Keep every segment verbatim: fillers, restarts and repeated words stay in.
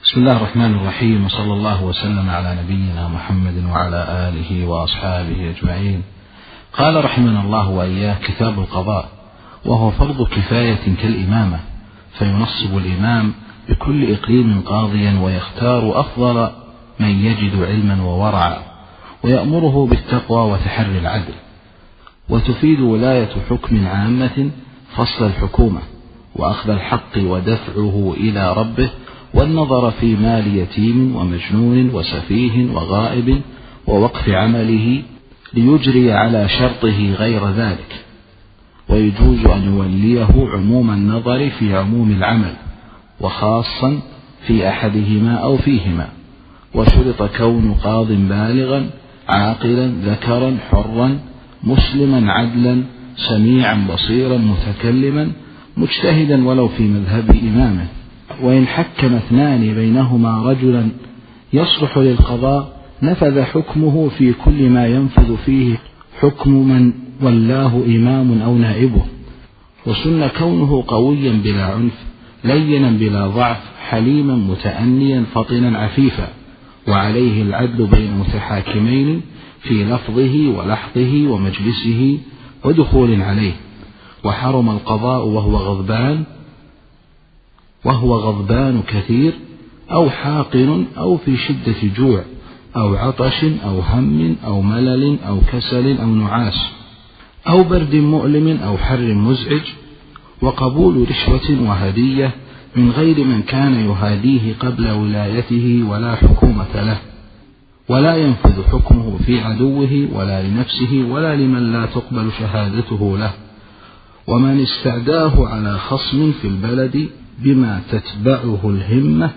بسم الله الرحمن الرحيم، وصلى الله وسلم على نبينا محمد وعلى آله وأصحابه أجمعين. قال رحمنا الله وإياه: كتاب القضاء، وهو فرض كفاية كالإمامة، فينصب الإمام بكل إقليم قاضيا ويختار أفضل من يجد علما وورعا، ويأمره بالتقوى وتحري العدل. وتفيد ولاية حكم عامة فصل الحكومة وأخذ الحق ودفعه إلى ربه، والنظر في مال يتيم ومجنون وسفيه وغائب ووقف عمله ليجري على شرطه غير ذلك. ويجوز أن يوليه عموم النظر في عموم العمل، وخاصا في أحدهما أو فيهما. وشرط كون قاض بالغا عاقلا ذكرا حرا مسلما عدلا سميعا بصيرا متكلما مجتهدا ولو في مذهب إمامه. وإن حكم اثنان بينهما رجلا يصلح للقضاء نفذ حكمه في كل ما ينفذ فيه حكم من ولاه إمام أو نائبه. وسن كونه قويا بلا عنف لينا بلا ضعف حليما متأنيا فطنا عفيفا، وعليه العدل بين متحاكمين في لفظه ولحظه ومجلسه ودخول عليه. وحرم القضاء وهو غضبان وهو غضبان كثير أو حاقن أو في شدة جوع أو عطش أو هم أو ملل أو كسل أو نعاس أو برد مؤلم أو حر مزعج. وقبول رشوة وهدية من غير من كان يهاديه قبل ولايته ولا حكومة له، ولا ينفذ حكمه في عدوه ولا لنفسه ولا لمن لا تقبل شهادته له. ومن استعداه على خصم في البلد بما تتبعه الهمة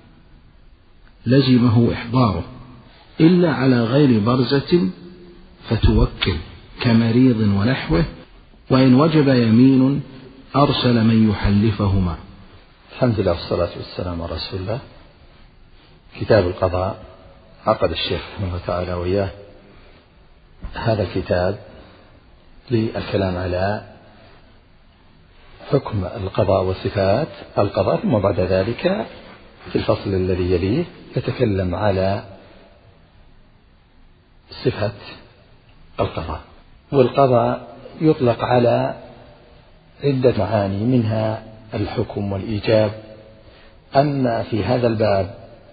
لزمه إحضاره، إلا على غير برزة فتوكل كمريض ونحوه. وإن وجب يمين أرسل من يحلفهما. الحمد لله والصلاة والسلام على رسول الله. كتاب القضاء عقد الشيخ رحمه الله تعالى وإياه هذا الكتاب للكلام على حكم القضاء وصفات القضاء، ثم بعد ذلك في الفصل الذي يليه يتكلم على صفة القضاء. والقضاء يطلق على عدة معاني، منها الحكم والإيجاب. أما في هذا الباب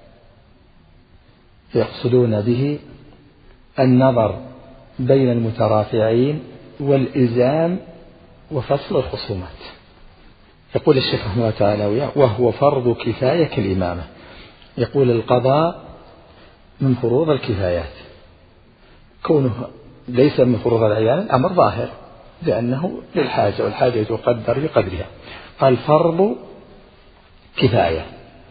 يقصدون به النظر بين المترافعين والإلزام وفصل الخصومات. يقول الشيخ رحمه الله تعالى: وهو فرض كفاية كالإمامة. يقول القضاء من فروض الكفايات، كونه ليس من فروض العيان الأمر ظاهر لأنه للحاجة، والحاجة تقدر بقدرها. قال فرض كفاية،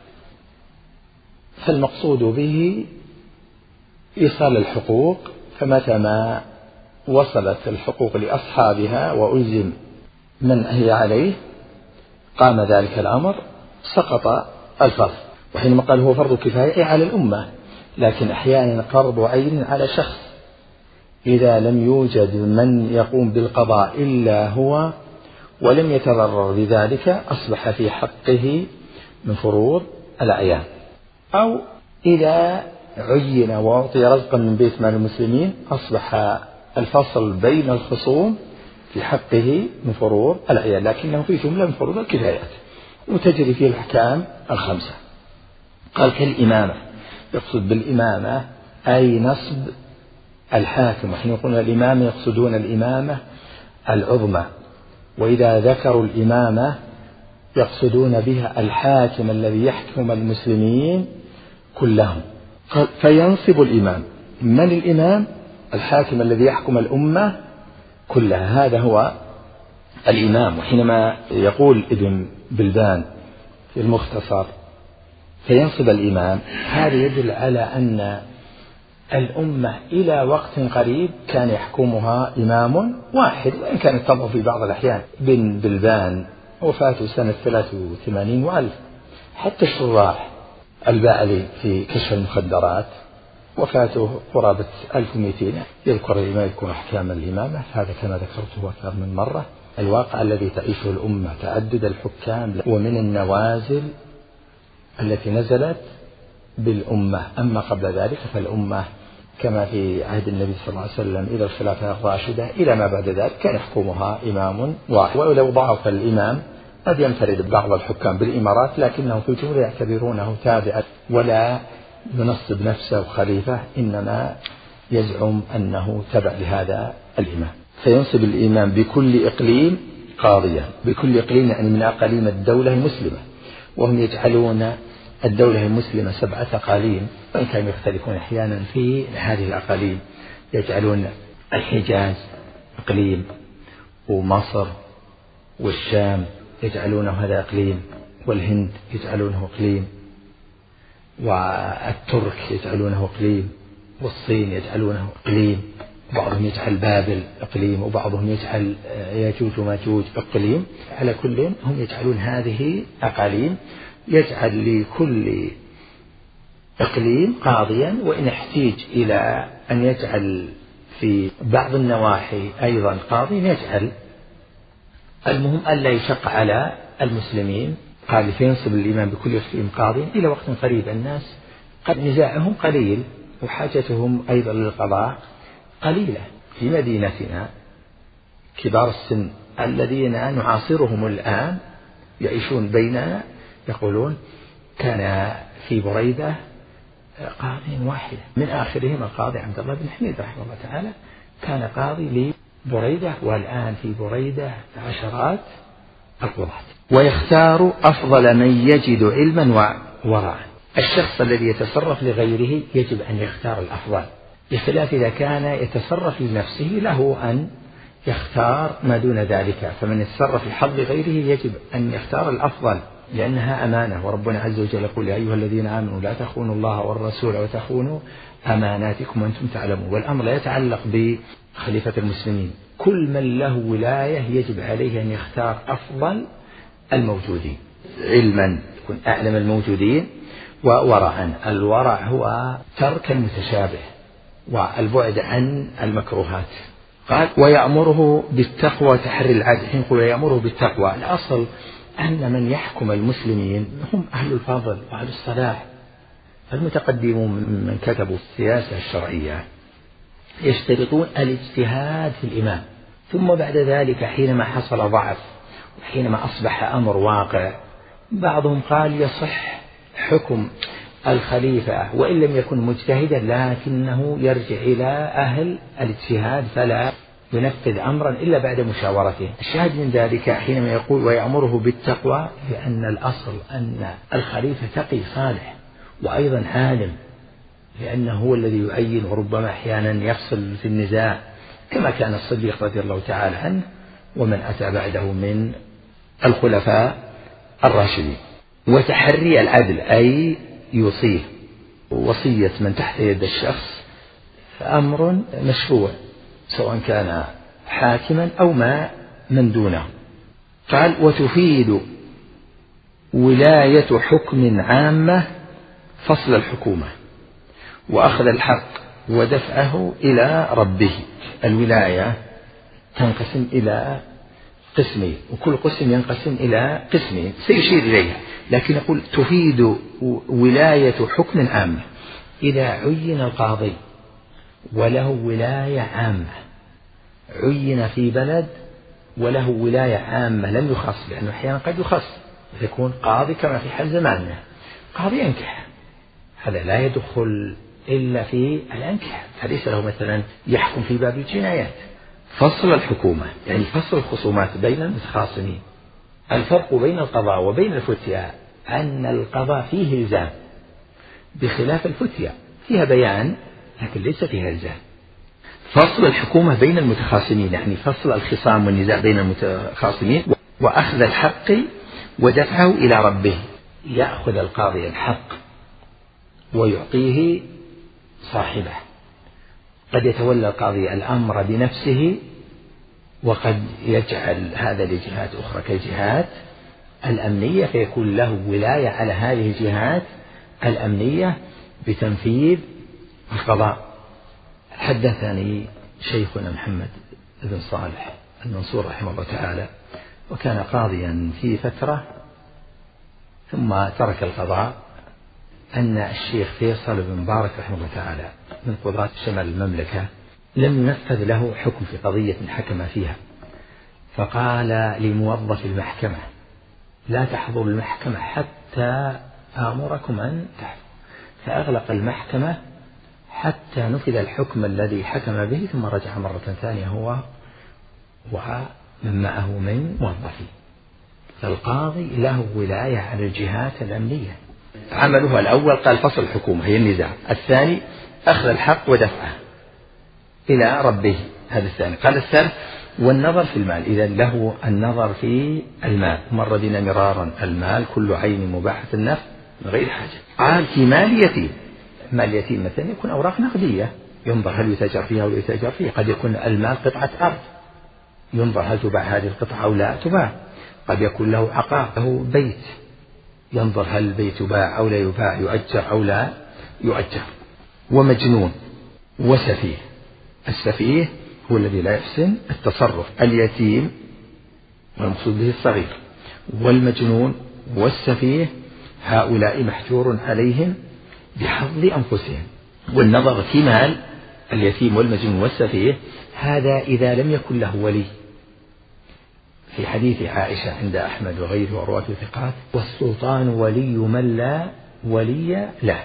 فالمقصود به إيصال الحقوق، فمتى ما وصلت الحقوق لأصحابها وألزم من هي عليه قام ذلك الأمر سقط الفرض. وحينما قال هو فرض كفاية على الأمة، لكن أحيانا فرض عين على شخص إذا لم يوجد من يقوم بالقضاء إلا هو ولم يتضرر بذلك أصبح في حقه من فروض الأعيان. أو إذا عين وأعطي رزقا من بيت مال المسلمين أصبح الفصل بين الخصوم في حقه من فروض الأعيان، لكنه في جملة من فروض الكفايات وتجري فيه الأحكام الخمسة. قال كالإمامة، يقصد بالإمامة أي نصب الحاكم. وحين يقولون الإمامة يقصدون الإمامة العظمى، وإذا ذكروا الإمامة يقصدون بها الحاكم الذي يحكم المسلمين كلهم. قال فينصب الإمام. من الإمام؟ الحاكم الذي يحكم الأمة كلها، هذا هو الإمام. وحينما يقول ابن بلبان في المختصر فينصب الإمام، هذا يدل على أن الأمة إلى وقت قريب كان يحكمها إمام واحد، وإن كانت تضعف في بعض الأحيان. ابن بلبان وفاته سنة ثلاثة وثمانين وألف. حتى الشراح الباعلي في كشف المخدرات وفاته قرابة ألف ومئتين. يذكر الإمام يذكر أحكام الإمامة، هذا كما ذكرته أكثر من مرة. الواقع الذي تعيشه الأمة تعدد الحكام، ومن النوازل التي نزلت بالأمة. أما قبل ذلك فالأمة كما في عهد النبي صلى الله عليه وسلم إلى الخلافة الراشدة إلى ما بعد ذلك كان يحكمها إمام واحد، ولو ضعف الإمام قد ينفرد بعض الحكام بالإمارات، لكنهم في الجمهور يعتبرونه تابعا ولا ينصب نفسه خليفة، إنما يزعم أنه تبع لهذا الإمام. فينصب الإمام بكل إقليم قاضيا، بكل إقليم يعني من أقاليم الدولة المسلمة، وهم يجعلون الدولة المسلمة سبعة أقاليم، وإن كانوا يختلفون أحيانا في هذه الأقاليم. يجعلون الحجاز إقليم، ومصر والشام يجعلونه هذا إقليم، والهند يجعلونه إقليم، والترك يجعلونه إقليم، والصين يجعلونه إقليم، بعضهم يجعل بابل إقليم، وبعضهم يجعل ياجوج وماجوج إقليم. على كل هم يجعلون هذه أقاليم، يجعل لكل إقليم قاضيا، وإن احتيج إلى أن يجعل في بعض النواحي أيضا قاضي يجعل. المهم ألا يشق على المسلمين. قال فينصب الإمام بكل إقليم قاضي إلى وقت قريب. الناس قد نزاعهم قليل وحاجتهم أيضا للقضاء قليلة. في مدينتنا كبار السن الذين نعاصرهم الآن يعيشون بيننا يقولون كان في بريدة قاضي واحد، من آخرهم القاضي عبد الله بن حميد رحمه الله تعالى، كان قاضي لبريدة، والآن في بريدة عشرات القضاة. ويختار أفضل من يجد علما وورعا. الشخص الذي يتصرف لغيره يجب أن يختار الأفضل، بخلاف إذا كان يتصرف لنفسه له أن يختار ما دون ذلك. فمن يتصرف لحظ غيره يجب أن يختار الأفضل، لأنها أمانة، وربنا عز وجل يقول يا أيها الذين آمنوا لا تخونوا الله والرسول وتخونوا أماناتكم وأنتم تعلمون. والأمر لا يتعلق بخليفة المسلمين، كل من له ولاية يجب عليه أن يختار أفضل الموجودين علما، يكون أعلم الموجودين، وورعا. الورع هو ترك المتشابه والبعد عن المكروهات. قال ويأمره بالتقوى تحري العدل. حين يقول يأمره بالتقوى، الأصل أن من يحكم المسلمين هم أهل الفضل وأهل الصلاح. المتقدمون من كتبوا السياسة الشرعية يشترطون الاجتهاد في الإمام، ثم بعد ذلك حينما حصل ضعف وحينما أصبح أمر واقع، بعضهم قال يصح حكم الخليفة وإن لم يكن مجتهدا، لكنه يرجع إلى أهل الاجتهاد فلا ينفذ أمرا إلا بعد مشاورته. الشاهد من ذلك حينما يقول ويأمره بالتقوى، لأن الأصل أن الخليفة تقي صالح وأيضا عالم، لأنه هو الذي يعين وربما أحيانا يفصل في النزاع، كما كان الصديق رضي الله تعالى عنه ومن أتى بعده من الخلفاء الراشدين. وتحري العدل أي يوصيه، وصية من تحت يد الشخص أمر مشروع سواء كان حاكما أو ما من دونه. قال وتفيد ولاية حكم عامة فصل الحكومة وأخذ الحق ودفعه إلى ربه. الولاية تنقسم إلى قسمين، وكل قسم ينقسم إلى قسمين سيشير إليها، لكن يقول تفيد ولاية حكم عامة. إذا عين القاضي وله ولاية عامة، عين في بلد وله ولاية عامة لم يخص، لأنه أحيانا قد يخص يكون قاضي كما في حال زماننا قاضي ينكح، هذا لا يدخل إلا في الأنكحة، فليس له مثلا يحكم في باب الجنايات. فصل الحكومة يعني فصل الخصومات بين المتخاصمين. الفرق بين القضاء وبين الفتيا أن القضاء فيه إلزام، بخلاف الفتيا فيها بيان لكن ليس فيها إلزام. فصل الحكومة بين المتخاصمين يعني فصل الخصام والنزاع بين المتخاصمين، وأخذ الحق ودفعه إلى ربه. يأخذ القاضي الحق ويعطيه صاحبه. قد يتولى القاضي الأمر بنفسه، وقد يجعل هذا لجهات أخرى كالجهات الأمنية، فيكون له ولاية على هذه الجهات الأمنية بتنفيذ القضاء. حدثني شيخنا محمد بن صالح المنصور رحمه الله تعالى، وكان قاضيا في فترة ثم ترك القضاء أن الشيخ فيصل بن مبارك رحمه الله تعالى من قضاة شمال المملكة لم ينفذ له حكم في قضية حكم فيها، فقال لموظف المحكمة: لا تحضر المحكمة حتى آمركم أن تحضر، فأغلق المحكمة حتى نفذ الحكم الذي حكم به، ثم رجع مرة ثانية هو ومن معه من موظفيه. فالقاضي له ولاية على الجهات الأمنية. عمله الأول قال فصل الحكومة هي النزاع، الثاني أخذ الحق ودفعه إلى ربه، هذا الثاني. قال الثالث والنظر في المال، إذا له النظر في المال. مر بنا مرارا المال كل عين مباحة النفع من غير حاجة. قال في مال يتيم، مال يتيم مثلا يكون أوراق نقدية، ينظر هل يتاجر فيها أو لا يتاجر فيها. قد يكون المال قطعة أرض، ينظر هل تباع هذه القطعة أو لا تباع. قد يكون له عقار، له بيت، ينظر هل البيت يباع أو لا يباع، يؤجر أو لا يؤجر. ومجنون وسفيه، السفيه هو الذي لا يحسن التصرف. اليتيم والمقصود به الصغير، والمجنون والسفيه هؤلاء محجور عليهم بحظ أنفسهم. والنظر في مال اليتيم والمجنون والسفيه هذا إذا لم يكن له ولي. في حديث عائشة عند أحمد وغيره ورواة ثقات: والسلطان ولي من لا ولي له.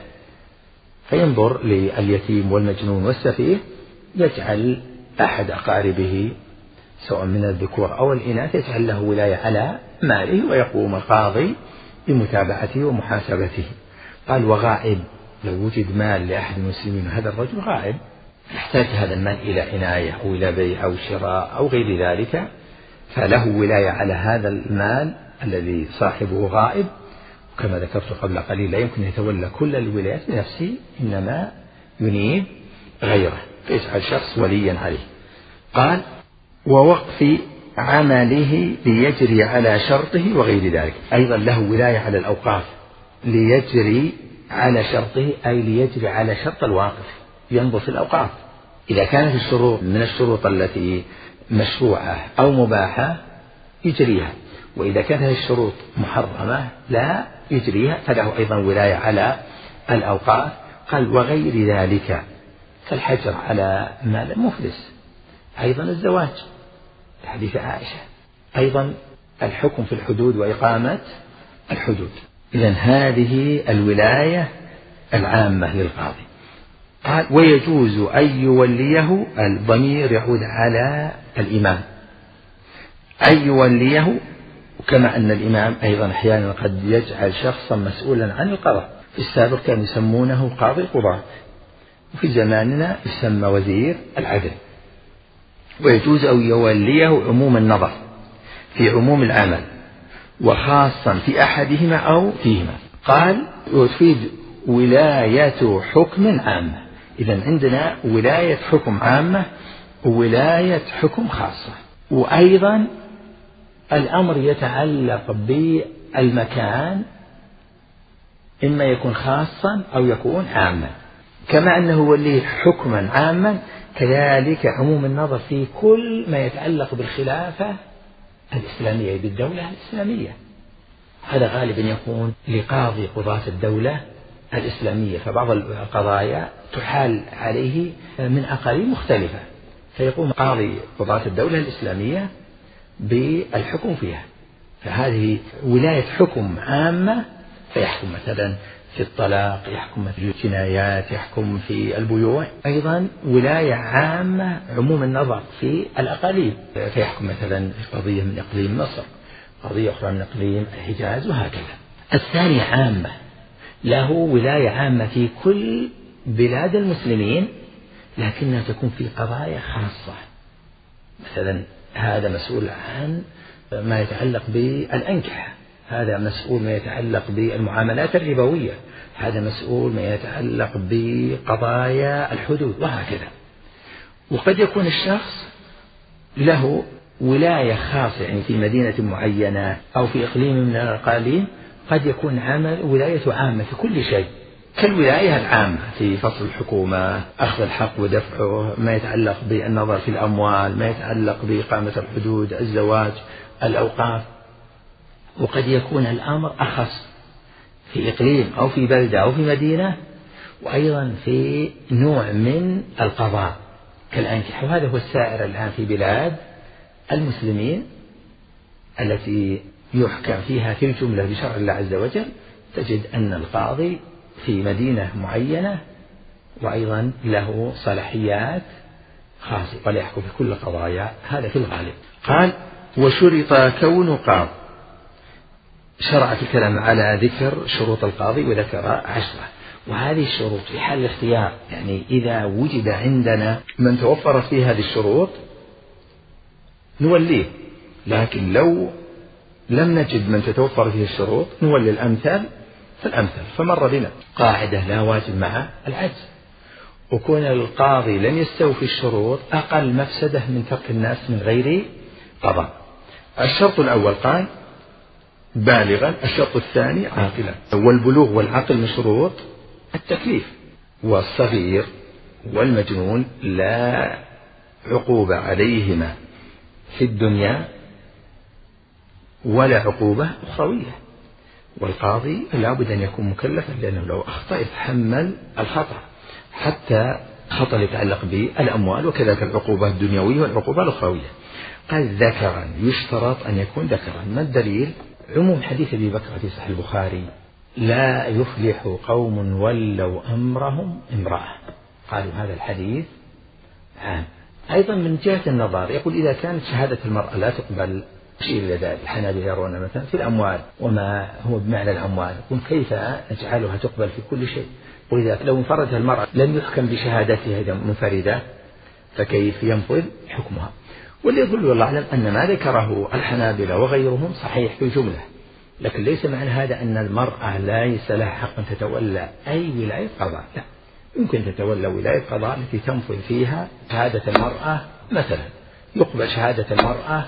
فينظر لليتيم والمجنون والسفيه، يجعل أحد أقاربه سواء من الذكور أو الإناث يجعل له ولاية على ماله، ويقوم القاضي بمتابعته ومحاسبته. قال وغائب، لو وجد مال لأحد المسلمين وهذا الرجل غائب يحتاج هذا المال إلى عناية أو إلى بيع أو شراء أو غير ذلك، فله ولاية على هذا المال الذي صاحبه غائب. كما ذكرت قبل قليل لا يمكن يتولى كل الولايات بنفسه، إنما ينيب غيره فيجعل شخص وليا عليه. قال ووقف عمله ليجري على شرطه وغير ذلك، أيضا له ولاية على الأوقاف ليجري على شرطه، أي ليجري على شرط الواقف، ينظر في الأوقاف. إذا كانت الشروط من الشروط التي مشروعة أو مباحة يجريها، وإذا كانت الشروط محرمة لا يجريها، فله أيضا ولاية على الأوقاف. قال وغير ذلك كالحجر على مال المفلس، أيضا الزواج حديث عائشة، أيضا الحكم في الحدود وإقامة الحدود. إذن هذه الولاية العامة للقاضي. قال ويجوز أن يوليه، الضمير يعود على الإمام، أن يوليه، كما أن الإمام أيضا أحيانا قد يجعل شخصا مسؤولا عن القضاء. في السابق كانوا يسمونه قاضي القضاة، وفي زماننا يسمى وزير العدل. ويجوز أن يوليه عموم النظر في عموم العمل، وخاصا في أحدهما أو فيهما. قال وتفيد ولاية حكم عامة. إذن عندنا ولاية حكم عامة وولاية حكم خاصة. وأيضا الأمر يتعلق بالمكان، إما يكون خاصا أو يكون عاما. كما أنه ولي حكما عاما، كذلك عموم النظر في كل ما يتعلق بالخلافة الإسلامية، بالدولة الإسلامية. هذا غالبا يكون لقاضي قضاة الدولة الإسلامية، فبعض القضايا تحال عليه من أقاليم مختلفة، فيقوم قاضي قضاة الدولة الإسلامية بالحكم فيها. فهذه ولاية حكم عامة، فيحكم مثلا في الطلاق، يحكم في الجنايات، يحكم في البيوع. أيضا ولاية عامة عموم النظر في الأقاليم، فيحكم مثلا في قضية من إقليم مصر، قضية أخرى من إقليم الحجاز، وهكذا. الثاني عامة، له ولاية عامة في كل بلاد المسلمين، لكنها تكون في قضايا خاصة. مثلا هذا مسؤول عن ما يتعلق بالأنكحة، هذا مسؤول ما يتعلق بالمعاملات الربوية، هذا مسؤول ما يتعلق بقضايا الحدود، وهكذا. وقد يكون الشخص له ولاية خاصة، يعني في مدينة معينة أو في إقليم من الأقاليم، قد يكون عمل ولاية عامة في كل شيء، كالولاية العامة في فصل الحكومة، أخذ الحق ودفعه، ما يتعلق بالنظر في الأموال، ما يتعلق بإقامة الحدود، الزواج، الأوقاف. وقد يكون الأمر أخص، في إقليم أو في بلدة أو في مدينة، وأيضا في نوع من القضاء كالأنكحة. وهذا هو السائر الآن في بلاد المسلمين التي يحكم فيها في الجملة بشرع الله عز وجل، تجد أن القاضي في مدينة معينة وأيضا له صلاحيات خاصة ولا يحكم في كل القضايا، هذا في الغالب. قال: وشرط كون قاض. شرع في الكلام على ذكر شروط القاضي وذكر عشرة، وهذه الشروط في حال الاختيار، يعني إذا وجد عندنا من توفرت فيه هذه الشروط نوليه، لكن لو لم نجد من تتوفر فيه الشروط نولي الأمثل فالأمثل. فمر بنا قاعدة لا واجب مع العجز، وكون القاضي لم يستوفي الشروط أقل مفسدة من ترك الناس من غير قضاء. الشرط الأول قال بالغا، الشرط الثاني عاقلا. والبلوغ والعقل من شروط التكليف، والصغير والمجنون لا عقوبة عليهما في الدنيا ولا عقوبة أخروية. والقاضي لا بد أن يكون مكلفا، لأنه لو أخطأ يتحمل الخطأ، حتى خطأ يتعلق بالأموال، وكذلك العقوبة الدنيوية والعقوبة الأخروية. قال ذكرا، يشترط أن يكون ذكرا. ما الدليل؟ عموم حديث أبي بكر في صحيح البخاري: لا يفلح قوم ولوا أمرهم امرأة. قالوا هذا الحديث عام. أيضا من جهة النظر يقول إذا كانت شهادة المرأة لا تقبل، شيء إلى ذلك. الحنابلة يرون مثلا في الأموال وما هو بمعنى الأموال، يقول كيف نجعلها تقبل في كل شيء؟ وإذا لو انفردت المرأة لم يحكم بشهادتها إذا منفردة، فكيف ينفذ حكمها؟ واللي يقول والله أعلم أن ما ذكره الحنابلة وغيرهم صحيح في الجملة، لكن ليس معنى هذا أن المرأة ليس لها حق أن تتولى أي ولاية قضاء، لا، يمكن تتولى ولاية قضاء التي تنفذ فيها شهادة المرأة. مثلا يقبل شهادة المرأة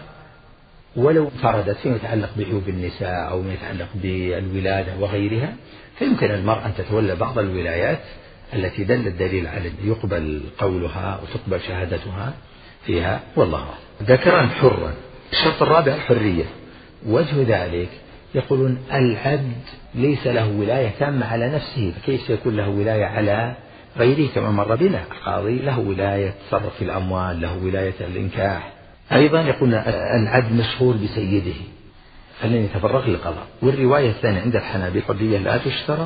ولو انفردت فيما يتعلق بعيوب النساء أو ما يتعلق بالولادة وغيرها، فيمكن المرأة أن تتولى بعض الولايات التي دل الدليل على يقبل قولها وتقبل شهادتها فيها، والله أعلم. ذكرا حرا. الشرط الرابع الحرية. وجه ذلك يقولون العبد ليس له ولاية تامة على نفسه، فكيف سيكون له ولاية على غيره؟ كما مر بنا القاضي له ولاية تصرف في الأموال، له ولاية الإنكاح. أيضا يقولون العبد مشهور بسيده فلن يتفرغ للقضاء. والرواية الثانية عند الحنابلة الحرية لا تشترط،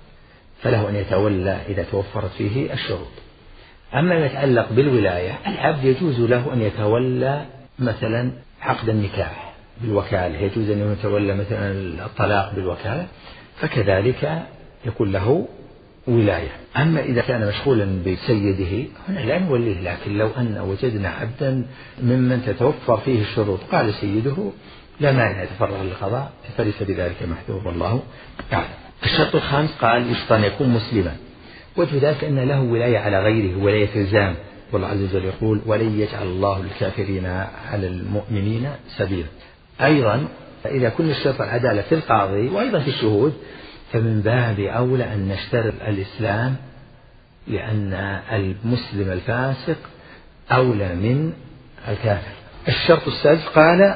فله أن يتولى إذا توفرت فيه الشروط. أما ما يتعلق بالولاية، العبد يجوز له أن يتولى مثلا عقد النكاح بالوكالة، يجوز أن يتولى مثلا الطلاق بالوكالة، فكذلك يكون له ولاية. أما إذا كان مشغولا بسيده هنا لا نوليه، لكن لو أن وجدنا عبدا ممن تتوفر فيه الشروط قال سيده لا مانع يتفرغ للقضاء، فليس بذلك محذور، والله أعلم. الشرط الخامس قال يشترط أن يكون مسلما. وجه ذلك أن له ولاية على غيره، ولاية الزام، والله عز وجل يقول ولن يجعل الله للكافرين على المؤمنين سبيلا. أيضا إذا كنا نشترط العدالة في القاضي وأيضا في الشهود، فمن باب أولى أن نشترط الإسلام، لأن المسلم الفاسق أولى من الكافر. الشرط السادس قال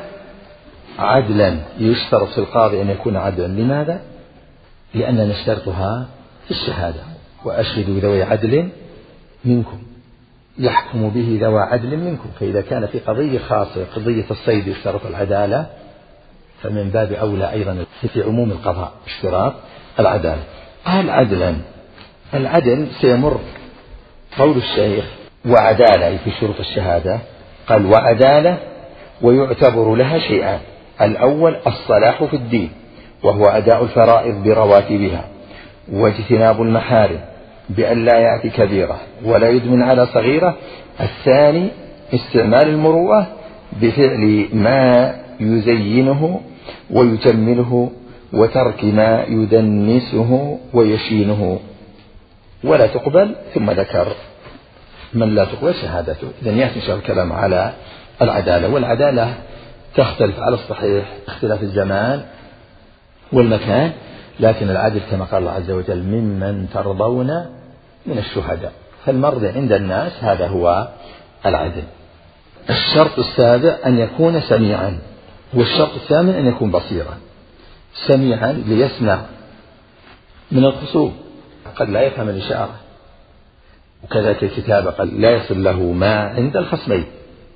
عدلا. يشترط في القاضي أن يكون عدلا. لماذا؟ لأننا نشترطها في الشهادة: وأشهدوا ذوي عدل منكم يحكم به ذوى عدل منكم. فإذا كان في قضية خاصة قضية الصيد يشترط العدالة، فمن باب أولى أيضا في عموم القضاء اشتراط العدالة. قال عدلا. العدل سيمر قول الشيخ وعدالة في شروط الشهادة، قال وعدالة ويعتبر لها شيئان: الأول الصلاح في الدين، وهو أداء الفرائض برواتبها، واجتناب المحارم بأن لا يأتي كبيرة ولا يدمن على صغيرة. الثاني استعمال المروءة بفعل ما يزينه ويجمله، وترك ما يدنسه ويشينه، ولا تقبل. ثم ذكر من لا تقبل شهادته. إذن يأتي إن شاء الله الكلام على العدالة. والعدالة تختلف على الصحيح اختلاف الزمان والمكان، لكن العدل كما قال الله عز وجل ممن ترضون من الشهداء، فالمرضي عند الناس هذا هو العدل. الشرط السابع أن يكون سميعا، والشرط الثامن أن يكون بصيرا. سميعا ليسمع من الخصوم قد لا يفهم الإشارة، وكذلك الكتابة قد لا يصل له ما عند الخصمين.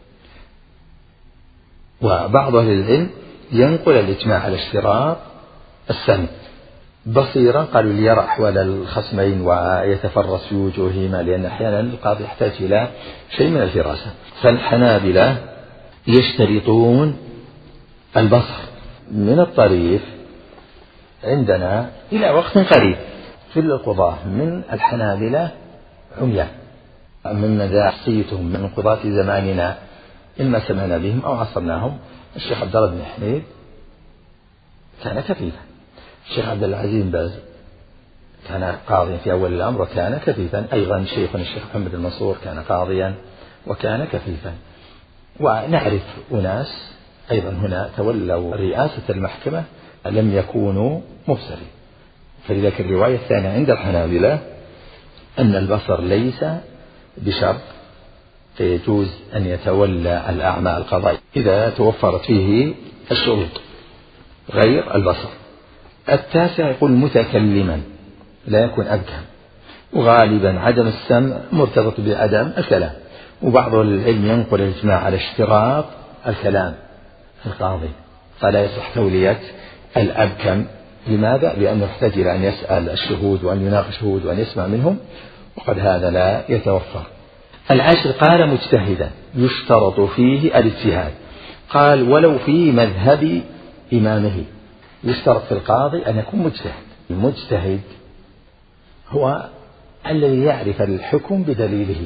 وبعض أهل العلم ينقل الإجماع على اشتراط السمع بصيرا، قالوا ليرى أحوال الخصمين ويتفرس في وجوههما، لأن أحيانا القاضي يحتاج إلى شيء من الفراسة. فالحنابلة يشترطون البصر. من الطريف عندنا إلى وقت قريب في القضاة من الحنابلة عميان، ممن ذا حصيتهم من قضاة زماننا إما سمعنا بهم أو عصرناهم. الشيخ عبد الله بن حميد كان كفيفا، الشيخ عبد العزيز بن باز كان قاضيا في أول الأمر وكان كفيفا، أيضا شيخنا الشيخ محمد المنصور كان قاضيا وكان كفيفا. ونعرف أناس أيضا هنا تولوا رئاسة المحكمة لم يكونوا مبصرين. فلذلك الرواية الثانية عند الحنابلة أن البصر ليس بشرط، فيجوز أن يتولى الأعمال القضائية إذا توفرت فيه الشروط غير البصر. التاسع يقول متكلما لا يكون أبكم، وغالبا عدم السمع مرتبط بعدم الكلام. وبعض العلم ينقل الإجماع على اشتراط الكلام في القاضي، فلا يصح تولية الأبكم. لماذا؟ لأنه يحتاج إلى أن يسأل الشهود وأن يناقش الشهود وأن يسمع منهم، وقد هذا لا يتوفر. العاشر قال مجتهدا يشترط فيه الاجتهاد، قال ولو في مذهب إمامه. يشترط في القاضي أن يكون مجتهد. المجتهد هو الذي يعرف الحكم بدليله،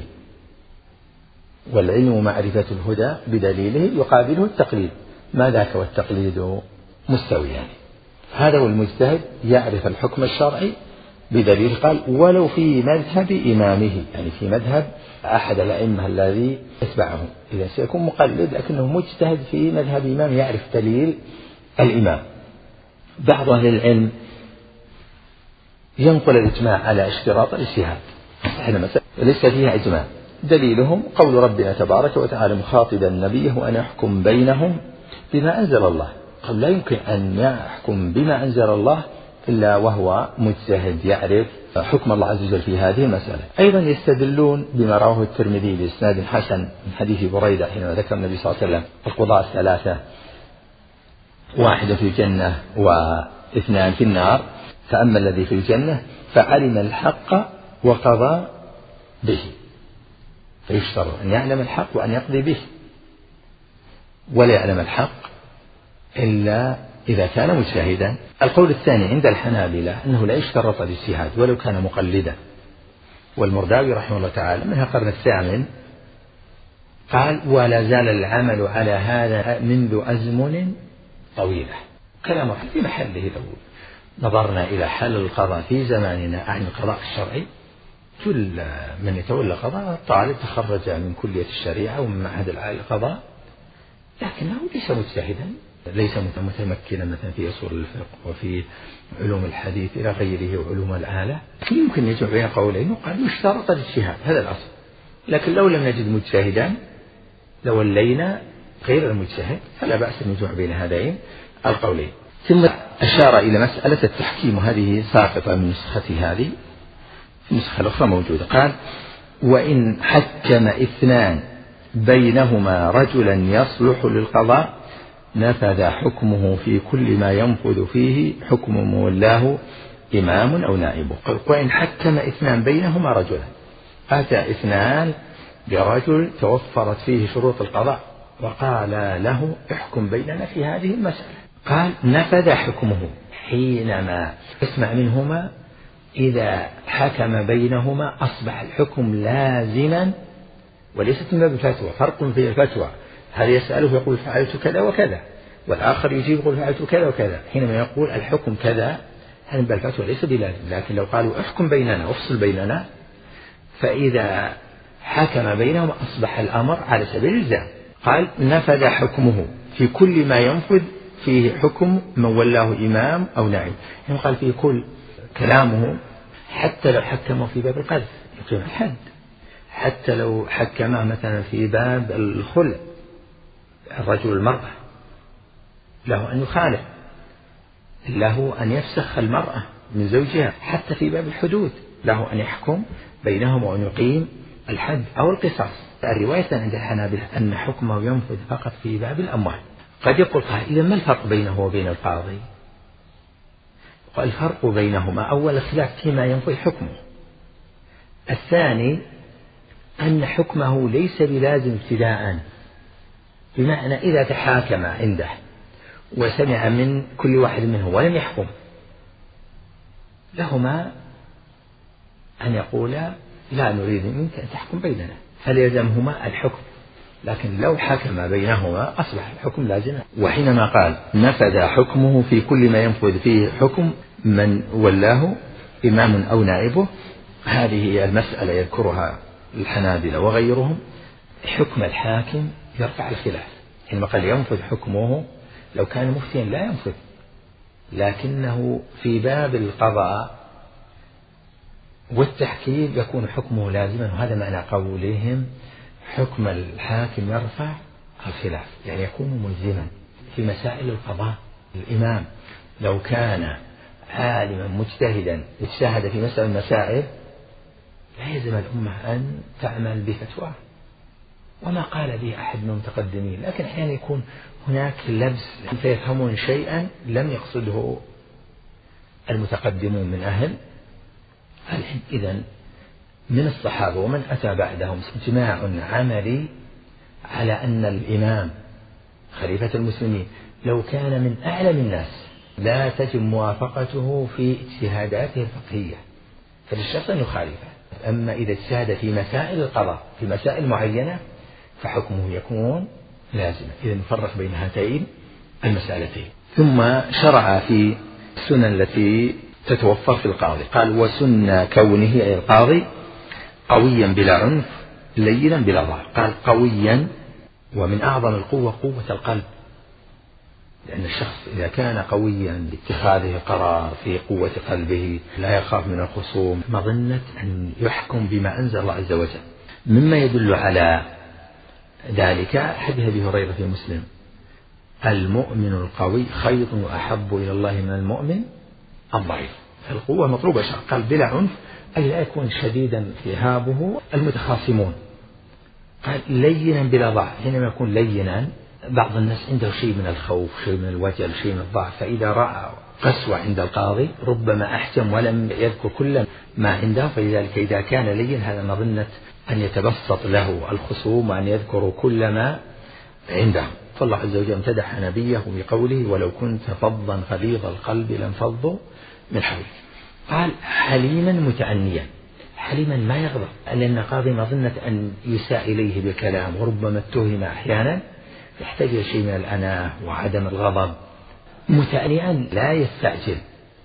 والعلم معرفة الهدى بدليله يقابله التقليد، ما ذاك والتقليد مستويان. هذا هو المجتهد يعرف الحكم الشرعي بدليل. قال ولو في مذهب إمامه، يعني في مذهب أحد الأئمة الذي يتبعه، إذا سيكون مقلد لكنه مجتهد في مذهب إمام يعرف دليل الإمام. بعض أهل العلم ينقل الإجماع على اشتراط الاجتهاد، ليس فيها إجماع. دليلهم قول ربنا تبارك وتعالى مخاطبا نبيه أن يحكم بينهم بما أنزل الله. قال لا يمكن أن يحكم بما أنزل الله إلا وهو مجتهد يعرف حكم الله عز وجل في هذه المسألة. أيضا يستدلون بما رواه الترمذي بإسناد حسن من حديث بريدة حينما ذكر النبي صلى الله عليه وسلم القضاة الثلاثة، واحدة في الجنة واثنان في النار، فأما الذي في الجنة فعلم الحق وقضى به. فيشترط أن يعلم الحق وأن يقضي به، ولا يعلم الحق إلا إذا كان مجتهدا. القول الثاني عند الحنابلة أنه لا يشترط الاجتهاد ولو كان مقلدا. والمرداوي رحمه الله تعالى منها القرن الثامن قال ولا زال العمل على هذا منذ أزمن طويلة. كلامه في محله. لو نظرنا إلى حل القضاء في زماننا عن القضاء الشرعي، كل من يتولى قضاء طالب تخرج من كلية الشريعة ومن معهد العالي القضاء، لكنه ليس مجتهدا، ليس متمكنا مثلا في أصول الفقه وفي علوم الحديث إلى غيره وعلوم الآلة. يمكن يجمع بين قولين وقال يشترط الاجتهاد، هذا الأصل. لكن لو لم نجد مجتهدا لولينا غير المجتهد، فلا بأس أن يجمع بين هذين القولين. ثم أشار إلى مسألة التحكيم، وهذه ساقطة من نسخته هذه، في النسخة الأخرى موجودة. قال وإن حكم اثنان بينهما رجلا يصلح للقضاء نفذ حكمه في كل ما ينفذ فيه حكم مولاه إمام أو نائبه. وإن حكم اثنان بينهما رجلا، أتى اثنان برجل توفرت فيه شروط القضاء وقال له احكم بيننا في هذه المسألة، قال نفذ حكمه حينما اسمع منهما إذا حكم بينهما أصبح الحكم لازما وليست من باب الفتوى. فرق في الفتوى، هذا يسأله يقول فعلت كذا وكذا، والآخر يجيب يقول فعلت كذا وكذا. حينما يقول الحكم كذا هذا من باب الفتوى ليس بلازم. لكن لو قالوا احكم بيننا افصل بيننا، فإذا حكم بينهما أصبح الأمر على سبيل الإلزام. قال نفذ حكمه في كل ما ينفذ فيه حكم من ولاه إمام أو نائب. يعني قال فيه كل كلامه، حتى لو حكمه في باب القذف يقيم الحد، حتى لو حكمه مثلا في باب الخلع، الرجل المرأة له أن يخالف، له أن يفسخ المرأة من زوجها. حتى في باب الحدود له أن يحكم بينهم وأن يقيم الحد أو القصاص. الرواية عند الحنابلة أن حكمه ينفذ فقط في باب الأموال. قد يقول قائل إذا ما الفرق بينه وبين القاضي؟ الفرق بينهما أول خلاف فيما ينفذ حكمه، الثاني أن حكمه ليس بلازم ابتداء، بمعنى إذا تحاكم عنده وسمع من كل واحد منه ولم يحكم لهما أن يقولا لا نريد منك أن تحكم بيننا، فليلزمهما الحكم. لكن لو حكم بينهما أصبح الحكم لازما. وحينما قال نفذ حكمه في كل ما ينفذ فيه حكم من ولاه إمام أو نائبه، هذه هي المسألة يذكرها الحنابلة وغيرهم. حكم الحاكم يرفع الخلاف، حينما قال ينفذ حكمه لو كان مفتيا لا ينفذ، لكنه في باب القضاء والتحكيم يكون حكمه لازما، وهذا معنى قولهم حكم الحاكم يرفع الخلاف، يعني يكون ملزما. في مسائل القضاء الإمام لو كان عالما مجتهدا اجتهد في مسألة المسائل لا يلزم الأمة أن تعمل بفتواه وما قال به أحد من المتقدمين، لكن أحيانا يكون هناك لبس فيفهمون شيئا لم يقصده المتقدمون من أهل العلم. إذن من الصحابة ومن أتى بعدهم اجماع عملي على أن الإمام خليفة المسلمين لو كان من أعلم الناس لا تجب موافقته في اجتهاداته الفقهية، فللشخص أن يخالفه. أما إذا اجتهد في مسائل القضاء في مسائل معينة فحكمه يكون لازما. إذا نفرق بين هاتين المسألتين. ثم شرع في السنن التي تتوفر في القاضي، قال وسن كونه أي القاضي قويا بلا عنف لينا بلا ضعف. قال قويا، ومن أعظم القوة قوة القلب، لأن الشخص إذا كان قويا باتخاذه قرار في قوة قلبه لا يخاف من الخصوم، مظنة أن يحكم بما أنزل الله عز وجل. مما يدل على ذلك حديث أبي هريرة في مسلم المؤمن القوي خير وأحب إلى الله من المؤمن الضعيف. القوة مطلوبة شرعا. قال بلا عنف أي لا يكون شديدا إرهابه المتخاصمون. قال لينا بلا ضعف، حينما يكون لينا بعض الناس عنده شيء من الخوف، شيء من الوجل، شيء من الضعف، فإذا رأى قسوة عند القاضي ربما أحجم ولم يذكر كل ما عنده، فلذلك إذا كان لين هذا مظنة أن يتبسط له الخصوم وأن يذكروا كل ما عنده. فالله عز وجل امتدح نبيه بقوله ولو كنت فظا غليظ القلب لانفضوا من حولك. قال حليما متعنيا، حليما ما يغضب، لأن قاضي مظنة أن يساء إليه بالكلام وربما اتهم أحيانا، يحتاج إلى شيء من الأناة وعدم الغضب. متعنيا لا يستعجل،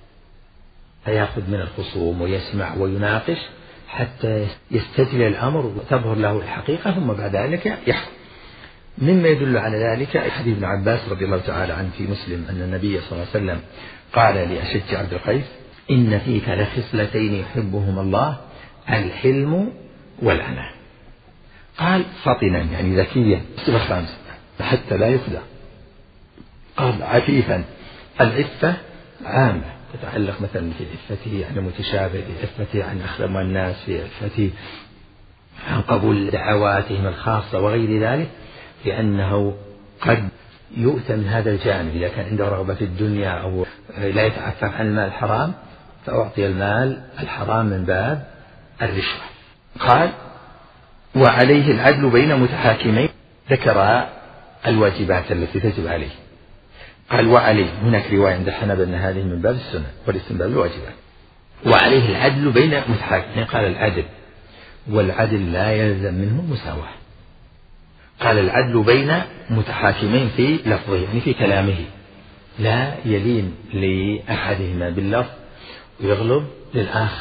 فيأخذ من الخصوم ويسمع ويناقش حتى يستجل الأمر وتظهر له الحقيقة ثم بعد ذلك يحكم. مما يدل على ذلك حديث ابن عباس رضي الله تعالى عنه في مسلم أن النبي صلى الله عليه وسلم قال لأشج عبد القيس إن فيك لخصلتين يحبهما الله الحلم والأناة. قال فطنا يعني ذكيا، الصفة الخامسة حتى لا يخدع. قال عفيفا، العفة عامة تتعلق مثلا في عفته عن المتشابه، في عفته عن أخلاق الناس، في عفته عن قبول دعواتهم الخاصة وغير ذلك، لأنه قد يؤتى من هذا الجانب إذا كان عنده رغبة في الدنيا أو لا يتعفف عن المال الحرام فأعطي المال الحرام من باب الرشوة. قال وعليه العدل بين متحاكمين، ذكر الواجبات التي تجب عليه. قال وعليه، هناك رواية عند الحنابلة أن هذه من باب السنة وليس من باب الواجبات. وعليه العدل بين متحاكمين، قال العدل، والعدل لا يلزم منه المساواة. قال العدل بين متحاكمين في لفظه يعني في كلامه، لا يلين لأحدهما باللفظ ويغلب للآخر،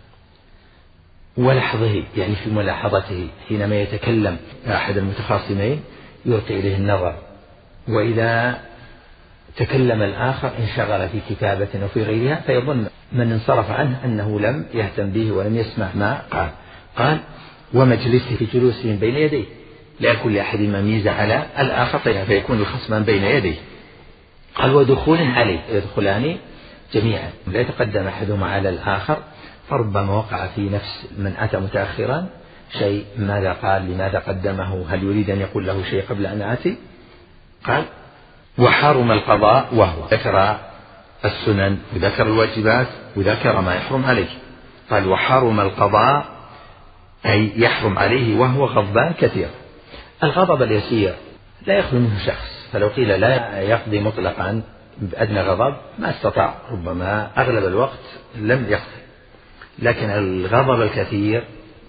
ولحظه يعني في ملاحظته حينما يتكلم أحد المتخاصمين يلقي إليه النظر، وإذا تكلم الآخر انشغل في كتابة أو في غيرها فيظن من انصرف عنه أنه لم يهتم به ولم يسمع ما قال. قال ومجلسه في جلوسهم بين يديه، لا يكون لأحدهما ميزة على الآخر فيكون الخصمان بين يديه. قال ودخول عليه، يدخلان جميعا، لا يتقدم أحدهما على الآخر، فربما وقع في نفس من أتى متأخرا شيء، ماذا قال، لماذا قدمه، هل يريد أن يقول له شيء قبل أن آتي؟ قال وحرم القضاء، وهو ذكر السنن وذكر الواجبات وذكر ما يحرم عليه. قال وحرم القضاء أي يحرم عليه وهو غضبان كثير. الغضب اليسير لا يخلو منه شخص، فلو قيل لا يقضي مطلقا بأدنى غضب ما استطاع، ربما أغلب الوقت لم يقضي. لكن الغضب الكثير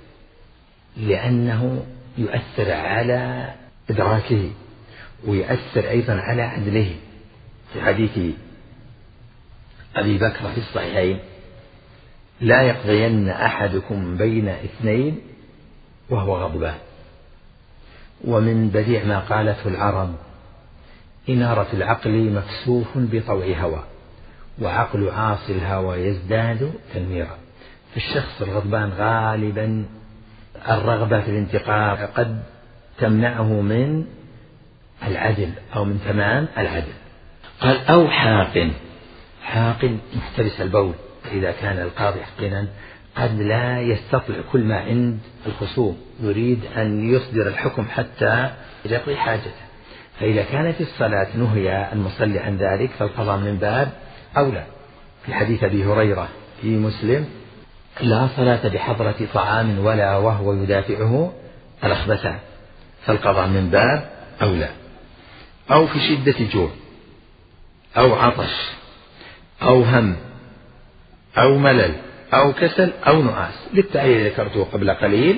لأنه يؤثر على إدراكه ويؤثر أيضا على عدله. في حديث أبي بكر في الصحيحين لا يقضين أحدكم بين اثنين وهو غضبان. ومن بديع ما قالته العرب إنارة العقل مكسوف بطوع هوى، وعقل عاصي الهوى يزداد تنويرا. فالشخص الغضبان غالبا الرغبة في الانتقام قد تمنعه من العدل أو من تمام العدل. قال أو حاق، حاق محتبس البول، إذا كان القاضي حقنا قد لا يستطيع كل ما عند الخصوم، يريد أن يصدر الحكم حتى يقضي حاجته، فإذا كانت الصلاة نهي المصلي عن ذلك فالقضاء من باب أولى. في حديث أبي هريرة في مسلم لا صلاة بحضرة طعام ولا وهو يدافعه الأخبثان، فالقضاء من باب أولى. أو في شدة جوع أو عطش أو هم أو ملل أو كسل أو نعاس، للتعليل ذكرته قبل قليل،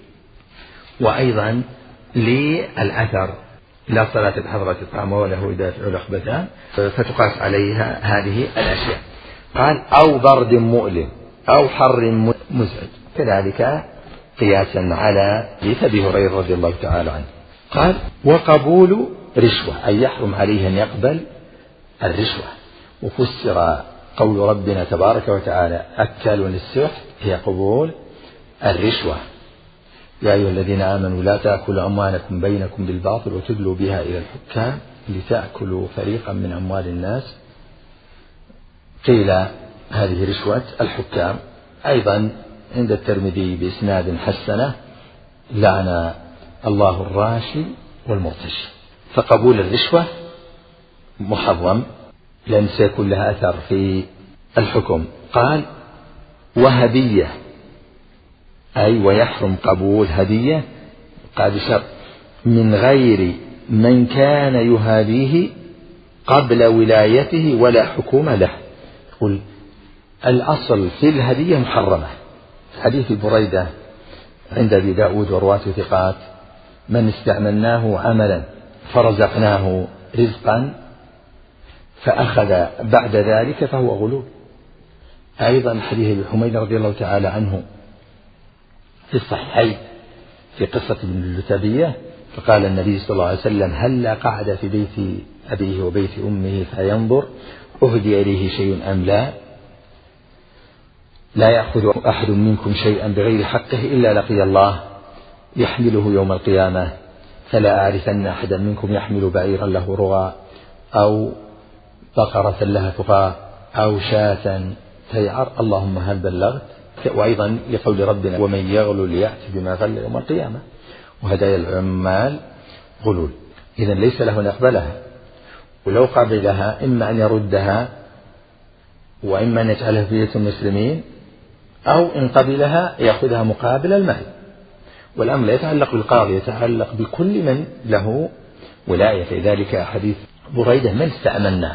وأيضا للأثر لا صلاة بحضرة الطعام ولا هو يدافع الأخبثان، فتقاس عليها هذه الأشياء. قال أو برد مؤلم أو حر مزعج، كذلك قياسا على حديث أبي هريرة رضي الله تعالى عنه. قال وقبول رشوة أي يحرم عليه أن يقبل الرشوة. وفسر قول ربنا تبارك وتعالى أكل للسحت هي قبول الرشوة. يا أيها الذين آمنوا لا تأكلوا أموالكم بينكم بالباطل وتدلوا بها إلى الحكام لتأكلوا فريقا من أموال الناس. قيل هذه رشوة الحكام. أيضا عند الترمذي بإسناد حسنة لعن الله الراشي والمرتشي. فقبول الرشوة محرم لأن سيكون لها أثر في الحكم. قال وهدية أي ويحرم قبول هدية، قال شرط من غير من كان يهاديه قبل ولايته ولا حكومة له. يقول الأصل في الهدية محرمة. حديث بريدة عند أبي داود ورواته ثقات من استعملناه عملا فرزقناه رزقا فأخذ بعد ذلك فهو غلول. أيضا حديث ابن حميد رضي الله تعالى عنه في الصحيحين في قصة ابن اللتبية فقال النبي صلى الله عليه وسلم هل قعد في بيت أبيه وبيت أمه فينظر أهدي إليه شيء أم لا، لا يأخذ أحد منكم شيئا بغير حقه إلا لقي الله يحمله يوم القيامة، فلا أعرفن أحدا منكم يحمل بعيرا له رغى أو بقرة لها ثقى أو شاة تيعر اللهم هل بلغت. وأيضا لقول ربنا ومن يغلل يأتي بما غل يوم القيامة، وهدايا العمال غلول. إذن ليس له أن يقبلها، ولو قبلها إما أن يردها وإما أن يجعلها في يد المسلمين، أو إن قبلها يأخذها مقابل المال. والأمر لا يتعلق بالقاضي، يتعلق بكل من له ولاية. لذلك حديث بريدة من استعملناه.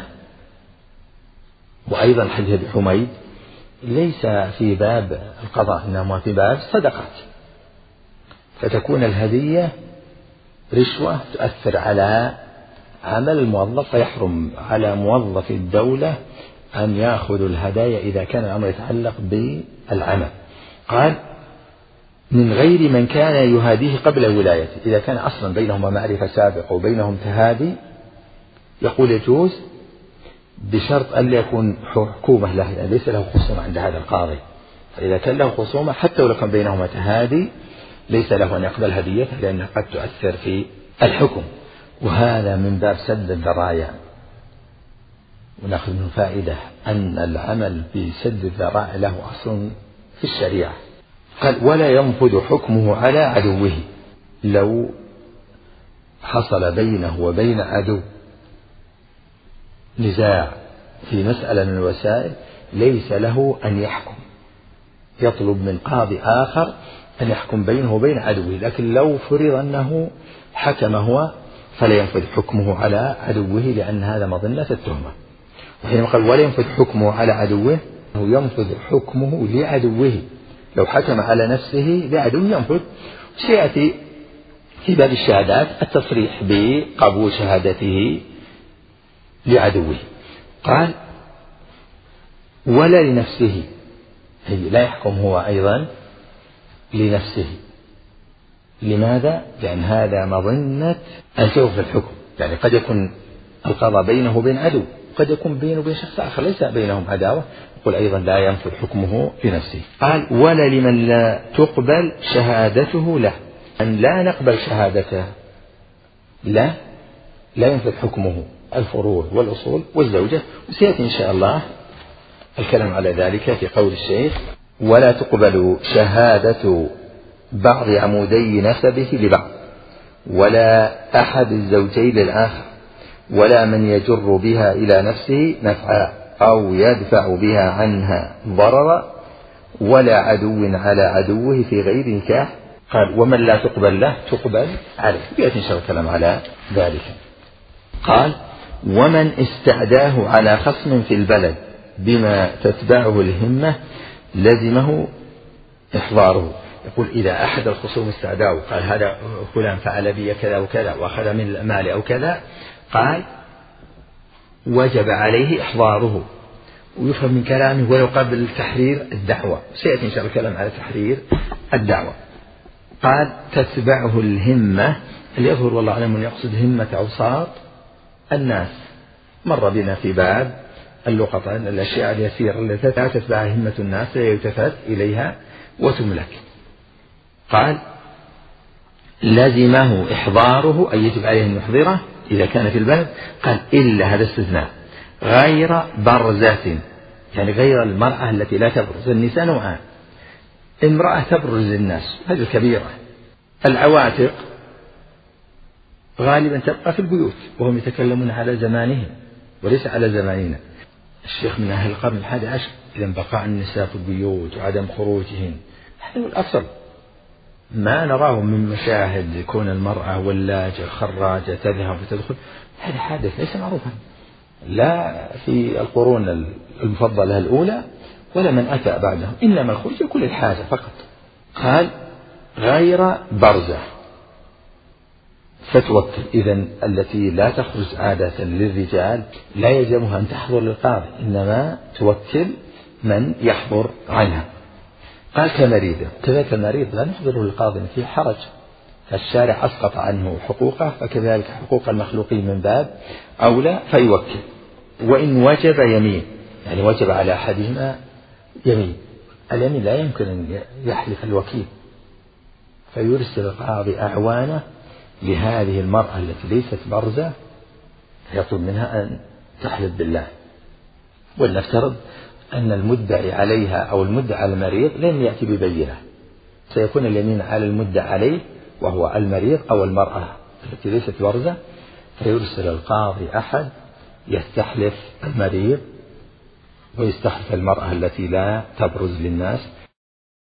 وأيضا حديث ابي حميد ليس في باب القضاء إنما في باب الصدقات، فتكون الهدية رشوة تؤثر على عمل الموظف، فيحرم على موظف الدولة أن يأخذ الهدايا إذا كان الأمر يتعلق بالعمل. قال من غير من كان يهاديه قبل ولايته، إذا كان أصلا بينهما معرفة سابقة وبينهم تهادي يقول يجوز بشرط أن لا يكون حكومة له، يعني ليس له خصومة عند هذا القاضي. فإذا كان له خصومة حتى ولو كان بينهما تهادي ليس له أن يقبل هديته لأنها قد تؤثر في الحكم، وهذا من باب سد الذرايع. ونأخذ من فائدة أن العمل بسد الذرائع له أصل في الشريعة. قال ولا ينفذ حكمه على عدوه. لو حصل بينه وبين عدو نزاع في مسألة من الوسائل ليس له أن يحكم، يطلب من قاضي آخر أن يحكم بينه وبين عدوه، لكن لو فرض أنه حكم هو فلا ينفذ حكمه على عدوه لأن هذا مظنة التهمة. وحينما قال ولا ينفذ حكمه على عدوه هو ينفذ حكمه لعدوه، لو حكم على نفسه لعدو ينفذ. سيأتي في باب الشهادات التصريح بقبول شهادته لعدوه. قال ولا لنفسه، أي لا يحكم هو أيضا لنفسه. لماذا؟ لأن هذا مظنة الجور في الحكم، يعني قد يكون القضاء بينه وبين عدو، قد يكون بينه وبين شخص آخر ليس بينهم عداوة، يقول أيضا لا ينفذ حكمه لنفسه. قال ولا لمن لا تقبل شهادته له، أن لا نقبل شهادته لا لا ينفذ حكمه، الفروع والأصول والزوجة. وسيأتي إن شاء الله الكلام على ذلك في قول الشيخ ولا تقبل شهادة بعض عمودي نسبه لبعض ولا أحد الزوجين للآخر ولا من يجر بها إلى نفسه نفعا أو يدفع بها عنها ضررا ولا عدو على عدوه في غير نكاح. قال ومن لا تقبل له تقبل عليه. يأتي إن شاء الله الكلام على ذلك. قال ومن استعداه على خصم في البلد بما تتبعه الهمة لزمه إحضاره. يقول إذا أحد الخصوم استعداه قال هذا فلان فعل بي كذا وكذا وأخذ من المال أو كذا، قال وجب عليه إحضاره. ويفهم من كلامه ولو قبل تحرير الدعوة. سيأتي إن شاء الله الكلام على تحرير الدعوة. قال تتبعه الهمة، اللي يظهر والله أعلم أن يقصد همة أوساط الناس. مر بنا في باب اللقطة أن الأشياء اليسيرة التي لا تتبعها همة الناس يلتفت إليها وتملك. قال لزمه إحضاره، أي يجب عليه أن يحضره إذا كان في البلد. قال إلا هذا استثناء غير برزة، يعني غير المرأة التي لا تبرز. النساء نوعان، امرأة تبرز الناس هذه الكبيرة، العواتق غالبا تبقى في البيوت وهم يتكلمون على زمانهم وليس على زماننا. الشيخ من أهل القرن الحادي عشر إذا بقاء النساء في البيوت وعدم خروجهن هذا هو الأصل. ما نراه من مشاهد كون المرأة ولاجة خراجة تذهب وتدخل، هذا حادث ليس معروفا لا في القرون المفضلة الأولى ولا من أتى بعدهم، إنما الخروج لكل الحاجة فقط. قال غير برزة فتوكل. إذن التي لا تخرج عادة للرجال لا يلزمها أن تحضر للقاضي، إنما توكل من يحضر عنها. قال كمريض، كذلك المريض لا نحضره للقاضي فيه حرج، فالشارع أسقط عنه حقوقه، فكذلك حقوق المخلوقين من باب أولى فيوكل. وإن وجب يمين، يعني وجب على أحدهما يمين، اليمين لا يمكن أن يحلف الوكيل، فيرسل القاضي أعوانه لهذه المرأة التي ليست برزة يطلب منها أن تحلف بالله. ولنفترض أن المدعي عليها أو المدعي على المريض لن يأتي ببينة، سيكون اليمين على المدعي عليه وهو المريض أو المرأة التي ليست برزة، فيرسل القاضي أحد يستحلف المريض ويستحلف المرأة التي لا تبرز للناس